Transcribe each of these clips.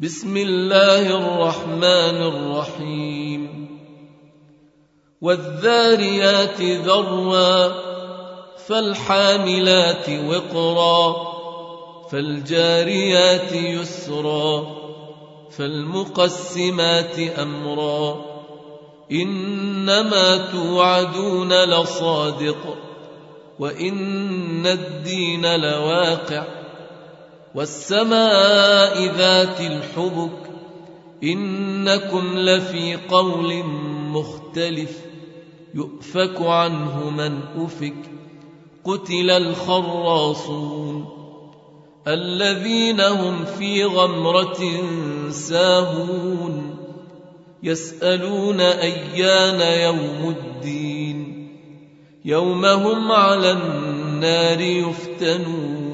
بسم الله الرحمن الرحيم. والذاريات ذروا فالحاملات وقرا فالجاريات يسرا فالمقسمات أمرا إنما توعدون لصادق وإن الدين لواقع والسماء ذات الحبك إنكم لفي قول مختلف يؤفك عنه من أفك قتل الخراصون الذين هم في غمرة ساهون يسألون أيان يوم الدين يوم هم على النار يفتنون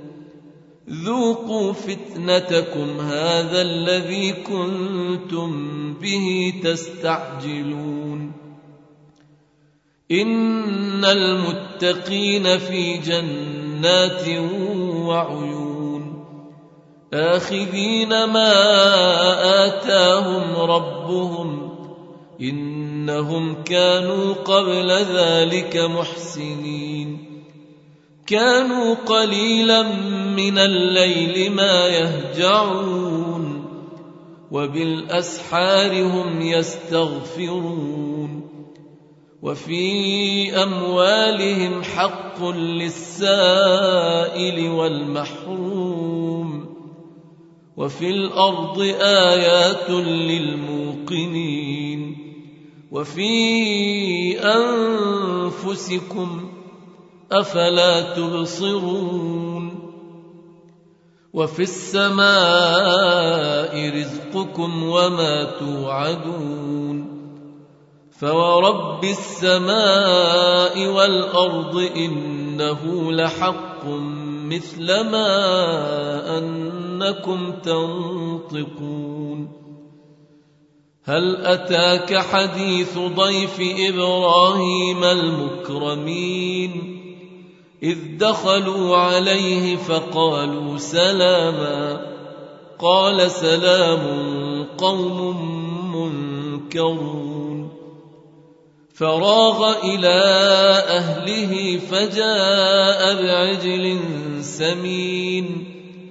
ذوقوا فتنتكم هذا الذي كنتم به تستعجلون إن المتقين في جنات وعيون آخذين ما آتاهم ربهم إنهم كانوا قبل ذلك محسنين كانوا قليلا من الليل ما يهجعون وبالأسحار هم يستغفرون وفي أموالهم حق للسائل والمحروم وفي الأرض آيات للموقنين وفي أنفسكم أفلا تبصرون وفي السماء رزقكم وما توعدون فورب السماء والأرض إنه لحق مثل ما أنكم تنطقون هل أتاك حديث ضيف إبراهيم المكرمين إذ دخلوا عليه فقالوا سلاما قال سلام قوم منكرون فراغ إلى أهله فجاء بعجل سمين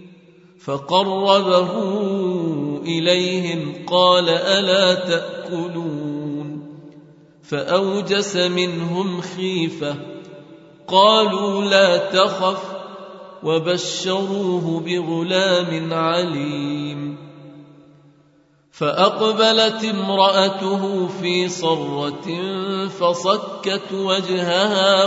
فقربه إليهم قال ألا تأكلون فأوجس منهم خيفة قالوا لا تخف وبشروه بغلام عليم فأقبلت امرأته في صرة فصكت وجهها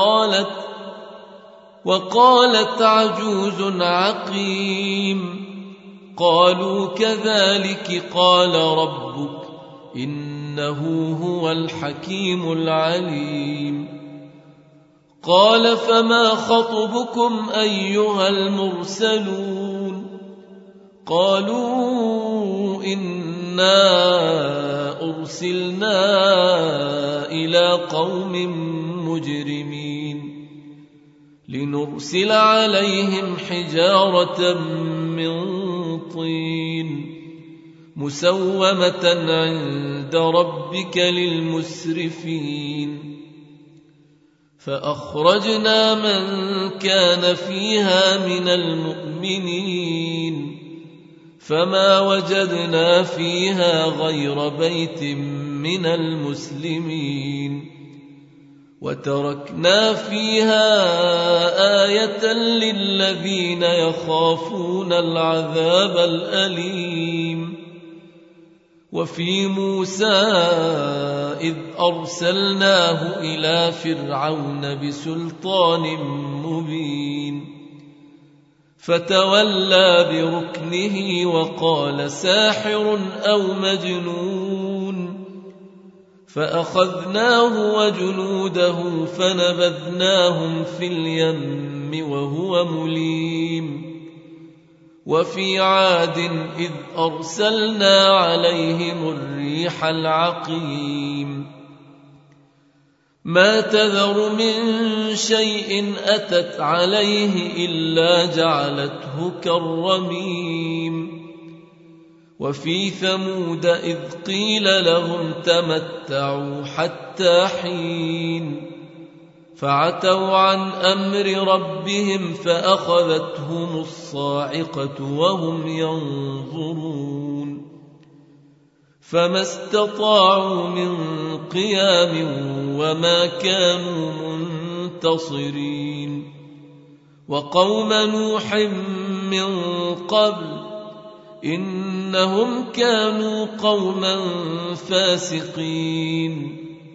وقالت عجوز عقيم قالوا كذلك قال ربك إنه هو الحكيم العليم قال فما خطبكم أيها المرسلون قالوا إنا أرسلنا إلى قوم مجرمين لنرسل عليهم حجارة من طين مسومة عند ربك للمسرفين فأخرجنا من كان فيها من المؤمنين فما وجدنا فيها غير بيت من المسلمين وتركنا فيها آية للذين يخافون العذاب الأليم وفي موسى إذ أرسلناه إلى فرعون بسلطان مبين فتولى بركنه وقال ساحر أو مجنون فأخذناه وجنوده فنبذناهم في اليم وهو مليم وفي عاد إذ أرسلنا عليهم الريح العقيم ما تذر من شيء أتت عليه إلا جعلته كالرميم وفي ثمود إذ قيل لهم تمتعوا حتى حين فعتوا عن أمر ربهم فأخذتهم الصاعقة وهم ينظرون فما استطاعوا من قيام وما كانوا منتصرين وقوم نوح من قبل إنهم كانوا قوما فاسقين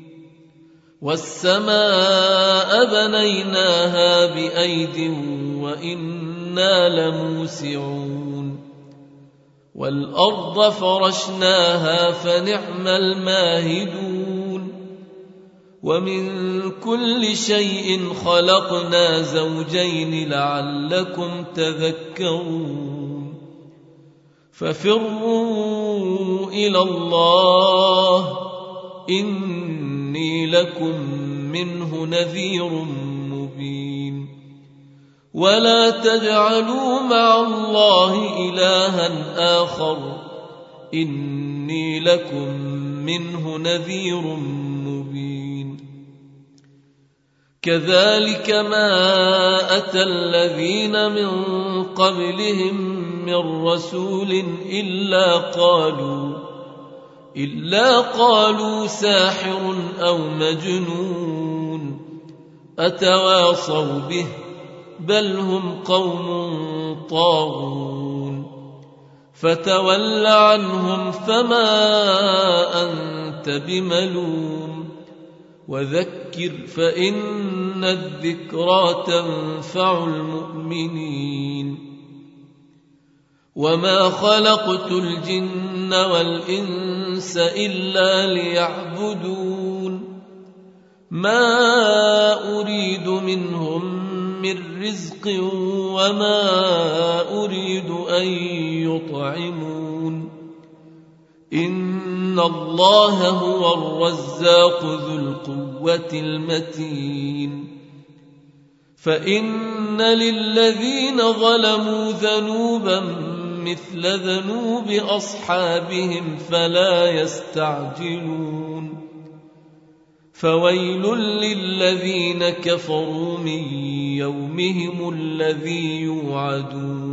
والسماء بنيناها بأيد وإنا لموسعون والأرض فرشناها فنعم الماهدون ومن كل شيء خلقنا زوجين لعلكم تذكرون ففروا إلى الله إني لكم منه نذير مبين ولا تجعلوا مع الله إلها آخر إني لكم منه نذير مبين كذلك ما أتى الذين من قبلهم من رسول إلا قالوا ساحر أو مجنون أتواصوا به بل هم قوم طاغون فتول عنهم فما أنت بملوم وذكر فإن الذكرى تنفع المؤمنين وما خلقت الجن والإنس إلا ليعبدون ما أريد منهم من رزق وما أريد أن يطعمون إن الله هو الرزاق ذو القوة المتين فإن للذين ظلموا ذنوبا مثل ذنوب أصحابهم فلا يستعجلون فويل للذين كفروا من يومهم الذي يوعدون